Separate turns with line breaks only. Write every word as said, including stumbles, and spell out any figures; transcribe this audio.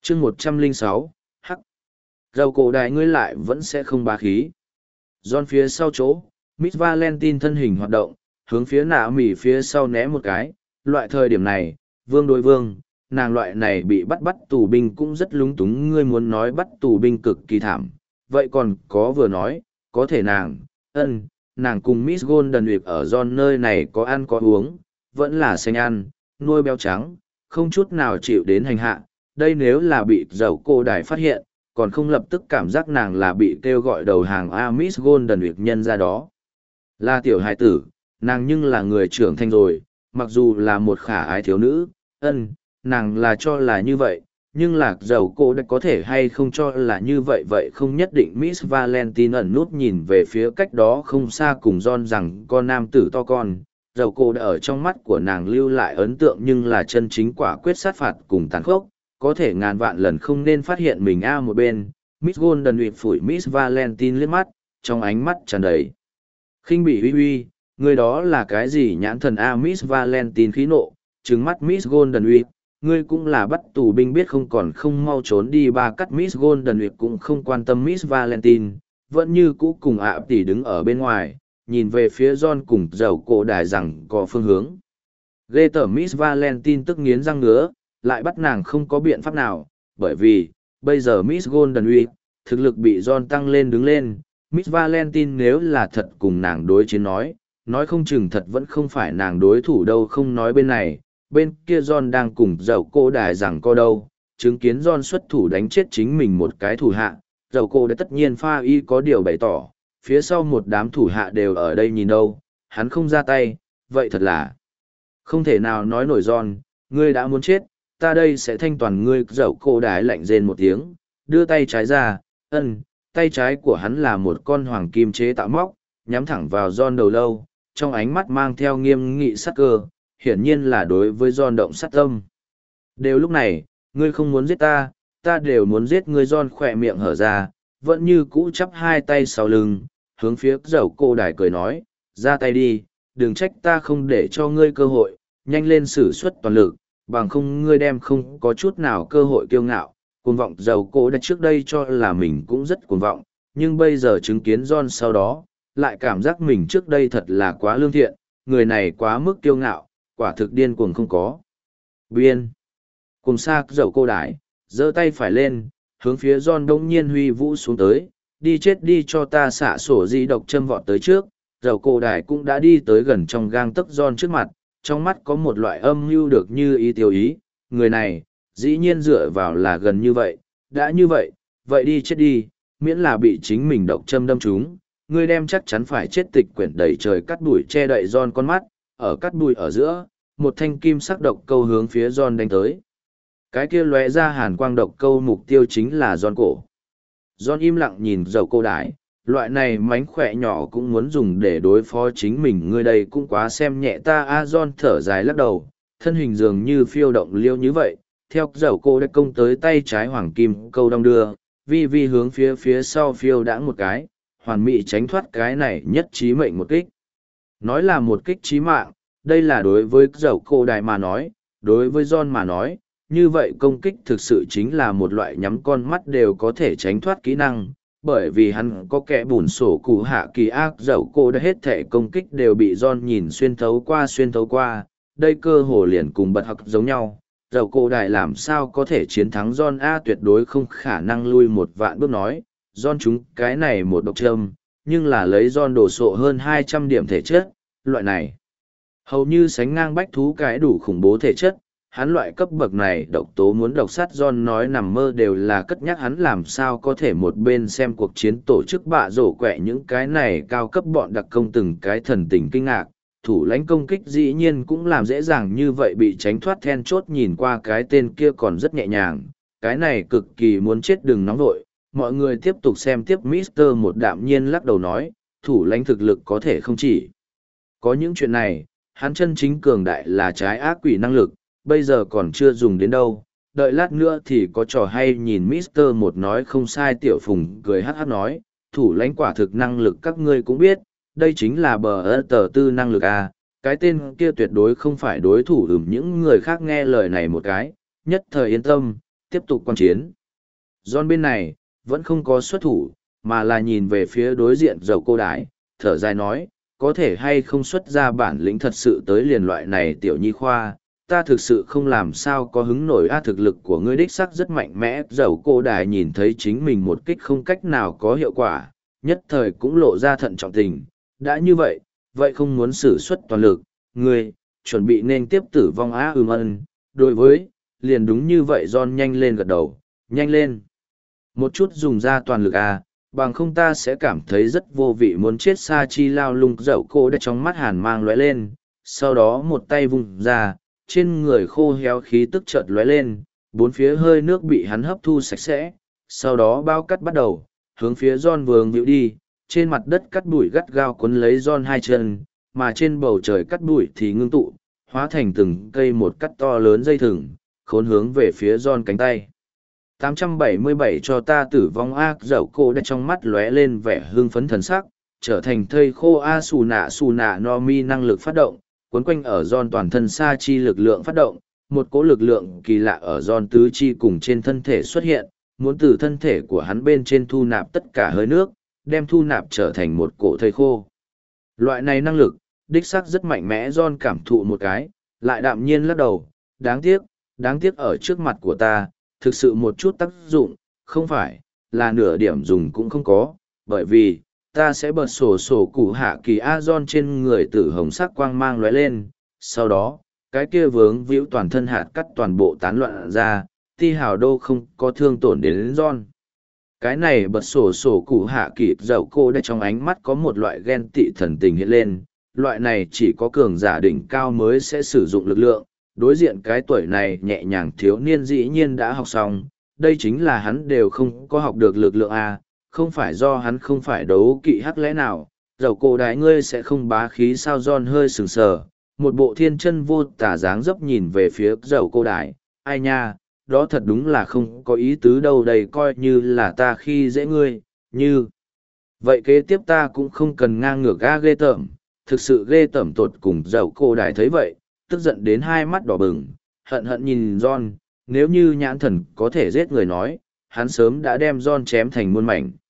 chương một trăm lẻ sáu, hắc. Dầu cổ đại ngươi lại vẫn sẽ không bá khí. John phía sau chỗ, Miss Valentine thân hình hoạt động, hướng phía nạ mỉ phía sau né một cái. Loại thời điểm này, vương đối vương, nàng loại này bị bắt bắt tù binh cũng rất lúng túng. Ngươi muốn nói bắt tù binh cực kỳ thảm. Vậy còn có vừa nói, có thể nàng, ân, nàng cùng Miss Golden Week ở John nơi này có ăn có uống, vẫn là xanh ăn, nuôi béo trắng, không chút nào chịu đến hành hạ. Đây nếu là bị dầu cô đài phát hiện, còn không lập tức cảm giác nàng là bị kêu gọi đầu hàng A Miss Golden Week nhân ra đó. Là tiểu hài tử, nàng nhưng là người trưởng thành rồi, mặc dù là một khả ái thiếu nữ, ân, nàng là cho là như vậy, nhưng là dầu cô đã có thể hay không cho là như vậy vậy không nhất định. Miss Valentine ẩn nút nhìn về phía cách đó không xa cùng John rằng con nam tử to con, dầu cô đã ở trong mắt của nàng lưu lại ấn tượng nhưng là chân chính quả quyết sát phạt cùng tàn khốc, có thể ngàn vạn lần không nên phát hiện mình a một bên. Miss Golden Week phủi Miss Valentine liếc mắt, trong ánh mắt tràn đầy khinh bỉ uy uy, người đó là cái gì nhãn thần a? Miss Valentine khí nộ, trừng mắt Miss Golden Week, ngươi cũng là bắt tù binh biết không còn không mau trốn đi. Ba cắt Miss Golden Week cũng không quan tâm Miss Valentine, vẫn như cũ cùng ạ tỷ đứng ở bên ngoài, nhìn về phía John cùng dầu cổ đài rằng có phương hướng. Ghê tởm. Miss Valentine tức nghiến răng ngứa, lại bắt nàng không có biện pháp nào, bởi vì, bây giờ Miss Golden Week, thực lực bị John tăng lên đứng lên. Miss Valentine nếu là thật cùng nàng đối chiến nói, nói không chừng thật vẫn không phải nàng đối thủ đâu. Không nói bên này, bên kia John đang cùng dầu cô đài rằng co đâu, chứng kiến John xuất thủ đánh chết chính mình một cái thủ hạ, dầu cô đã tất nhiên pha y có điều bày tỏ, phía sau một đám thủ hạ đều ở đây nhìn đâu, hắn không ra tay, vậy thật là không thể nào nói nổi. John, ngươi đã muốn chết, ta đây sẽ thanh toàn ngươi. Dầu cô đài lạnh rên một tiếng, đưa tay trái ra, ân, tay trái của hắn là một con hoàng kim chế tạo móc, nhắm thẳng vào John đầu lâu, trong ánh mắt mang theo nghiêm nghị sắc cơ, hiển nhiên là đối với John động sát tâm. Đều lúc này, ngươi không muốn giết ta, ta đều muốn giết ngươi. John khỏe miệng hở ra, vẫn như cũ chắp hai tay sau lưng, hướng phía dầu cô đài cười nói, ra tay đi, đừng trách ta không để cho ngươi cơ hội, nhanh lên sử xuất toàn lực, bằng không ngươi đem không có chút nào cơ hội kiêu ngạo. Cuồng vọng. Dầu cô đã trước đây cho là mình cũng rất cuồng vọng, nhưng bây giờ chứng kiến John sau đó, lại cảm giác mình trước đây thật là quá lương thiện, người này quá mức kiêu ngạo, quả thực điên cuồng không có biên. Cùng xa dầu cô đái, giơ tay phải lên, hướng phía John đông nhiên huy vũ xuống tới, đi chết đi cho ta. Xạ sổ di độc châm vọt tới trước, dầu cô đài cũng đã đi tới gần trong gang tấc John trước mặt, trong mắt có một loại âm mưu được như ý tiêu ý, người này, dĩ nhiên dựa vào là gần như vậy, đã như vậy, vậy đi chết đi, miễn là bị chính mình độc châm đâm trúng, ngươi đem chắc chắn phải chết. Tịch quyển đầy trời cắt đuổi che đậy John con mắt, ở cắt đuổi ở giữa, một thanh kim sắc độc câu hướng phía John đánh tới. Cái kia lóe ra hàn quang độc câu mục tiêu chính là John cổ. John im lặng nhìn dầu cô đái, loại này mánh khỏe nhỏ cũng muốn dùng để đối phó chính mình, ngươi đây cũng quá xem nhẹ ta a. John thở dài lắc đầu, thân hình dường như phiêu động liêu như vậy, theo dầu cô đã công tới tay trái hoàng kim câu đong đưa, vi vi hướng phía phía sau phiêu đãng một cái, hoàn mỹ tránh thoát cái này nhất trí mệnh một kích. Nói là một kích trí mạng, đây là đối với dầu cô đài mà nói, đối với John mà nói, như vậy công kích thực sự chính là một loại nhắm con mắt đều có thể tránh thoát kỹ năng, bởi vì hắn có kẻ bùn sổ cụ hạ kỳ ác. Dầu cô đã hết thể công kích đều bị John nhìn xuyên thấu qua xuyên thấu qua, đây cơ hồ liền cùng bật học giống nhau. Dầu cô đài làm sao có thể chiến thắng John a? Tuyệt đối không khả năng lui một vạn bước nói, John chúng cái này một độc châm, nhưng là lấy John đổ sộ hơn hai trăm điểm thể chất, loại này hầu như sánh ngang bách thú cái đủ khủng bố thể chất. Hắn loại cấp bậc này độc tố muốn độc sát John nói nằm mơ đều là cất nhắc, hắn làm sao có thể một bên xem cuộc chiến tổ chức bạ rổ quẹ những cái này cao cấp bọn đặc công từng cái thần tình kinh ngạc. Thủ lãnh công kích dĩ nhiên cũng làm dễ dàng như vậy bị tránh thoát, then chốt nhìn qua cái tên kia còn rất nhẹ nhàng, cái này cực kỳ muốn chết đừng nóng vội. Mọi người tiếp tục xem tiếp. Mister một đạm nhiên lắc đầu nói, thủ lãnh thực lực có thể không chỉ có những chuyện này, hắn chân chính cường đại là trái ác quỷ năng lực, bây giờ còn chưa dùng đến đâu, đợi lát nữa thì có trò hay nhìn. Mister một nói không sai. Tiểu Phùng cười hát hát nói, thủ lãnh quả thực năng lực các ngươi cũng biết, đây chính là bờ ơ tờ tư năng lực à, cái tên kia tuyệt đối không phải đối thủ. Ừm, những người khác nghe lời này một cái, nhất thời yên tâm, tiếp tục quan chiến. John bên này, vẫn không có xuất thủ, mà là nhìn về phía đối diện dầu cô đái, thở dài nói, có thể hay không xuất ra bản lĩnh thật sự tới liền loại này tiểu nhi khoa, ta thực sự không làm sao có hứng nổi a thực lực của ngươi đích sắc rất mạnh mẽ. Dầu cô đài nhìn thấy chính mình một kích không cách nào có hiệu quả, nhất thời cũng lộ ra thận trọng tình, đã như vậy, vậy không muốn sử xuất toàn lực, ngươi, chuẩn bị nên tiếp tử vong á ừm ân, đối với, liền đúng như vậy John nhanh lên gật đầu, nhanh lên. Một chút dùng ra toàn lực à, bằng không ta sẽ cảm thấy rất vô vị muốn chết. Sa chi lao lung dậu cô đã trong mắt hàn mang lóe lên, sau đó một tay vung ra, trên người khô héo khí tức chợt lóe lên, bốn phía hơi nước bị hắn hấp thu sạch sẽ, sau đó bao cắt bắt đầu, hướng phía John vương vịu đi, trên mặt đất cắt bụi gắt gao quấn lấy John hai chân, mà trên bầu trời cắt bụi thì ngưng tụ, hóa thành từng cây một cắt to lớn dây thừng, khốn hướng về phía John cánh tay. tám trăm bảy mươi bảy cho ta tử vong ác dậu cô đã trong mắt lóe lên vẻ hưng phấn thần sắc, trở thành thây khô a xù nạ xù nạ no mi năng lực phát động, cuốn quanh ở John toàn thân sa chi lực lượng phát động, một cỗ lực lượng kỳ lạ ở John tứ chi cùng trên thân thể xuất hiện, muốn từ thân thể của hắn bên trên thu nạp tất cả hơi nước, đem thu nạp trở thành một cổ thây khô. Loại này năng lực, đích xác rất mạnh mẽ. John cảm thụ một cái, lại đạm nhiên lắc đầu, đáng tiếc, đáng tiếc ở trước mặt của ta, thực sự một chút tác dụng, không phải, là nửa điểm dùng cũng không có, bởi vì, ta sẽ bật sổ sổ củ hạ kỳ A John trên người tử hồng sắc quang mang lóe lên, sau đó, cái kia vướng víu toàn thân hạt cắt toàn bộ tán loạn ra, ti hào đô không có thương tổn đến John. Cái này bật sổ sổ củ hạ kỳ dậu cô đã trong ánh mắt có một loại ghen tị thần tình hiện lên, loại này chỉ có cường giả đỉnh cao mới sẽ sử dụng lực lượng, đối diện cái tuổi này nhẹ nhàng thiếu niên dĩ nhiên đã học xong, đây chính là hắn đều không có học được lực lượng A, không phải do hắn không phải đấu kỵ hắc lẽ nào, dầu cổ đái ngươi sẽ không bá khí sao. John hơi sừng sờ, một bộ thiên chân vô tả dáng dấp nhìn về phía dầu cô đái, ai nha, đó thật đúng là không có ý tứ đâu, đây coi như là ta khi dễ ngươi, như. Vậy kế tiếp ta cũng không cần ngang ngược ga ghê tởm, thực sự ghê tởm tột cùng. Dầu cô đái thấy vậy, tức giận đến hai mắt đỏ bừng, hận hận nhìn John, nếu như nhãn thần có thể giết người nói, hắn sớm đã đem John chém thành muôn mảnh.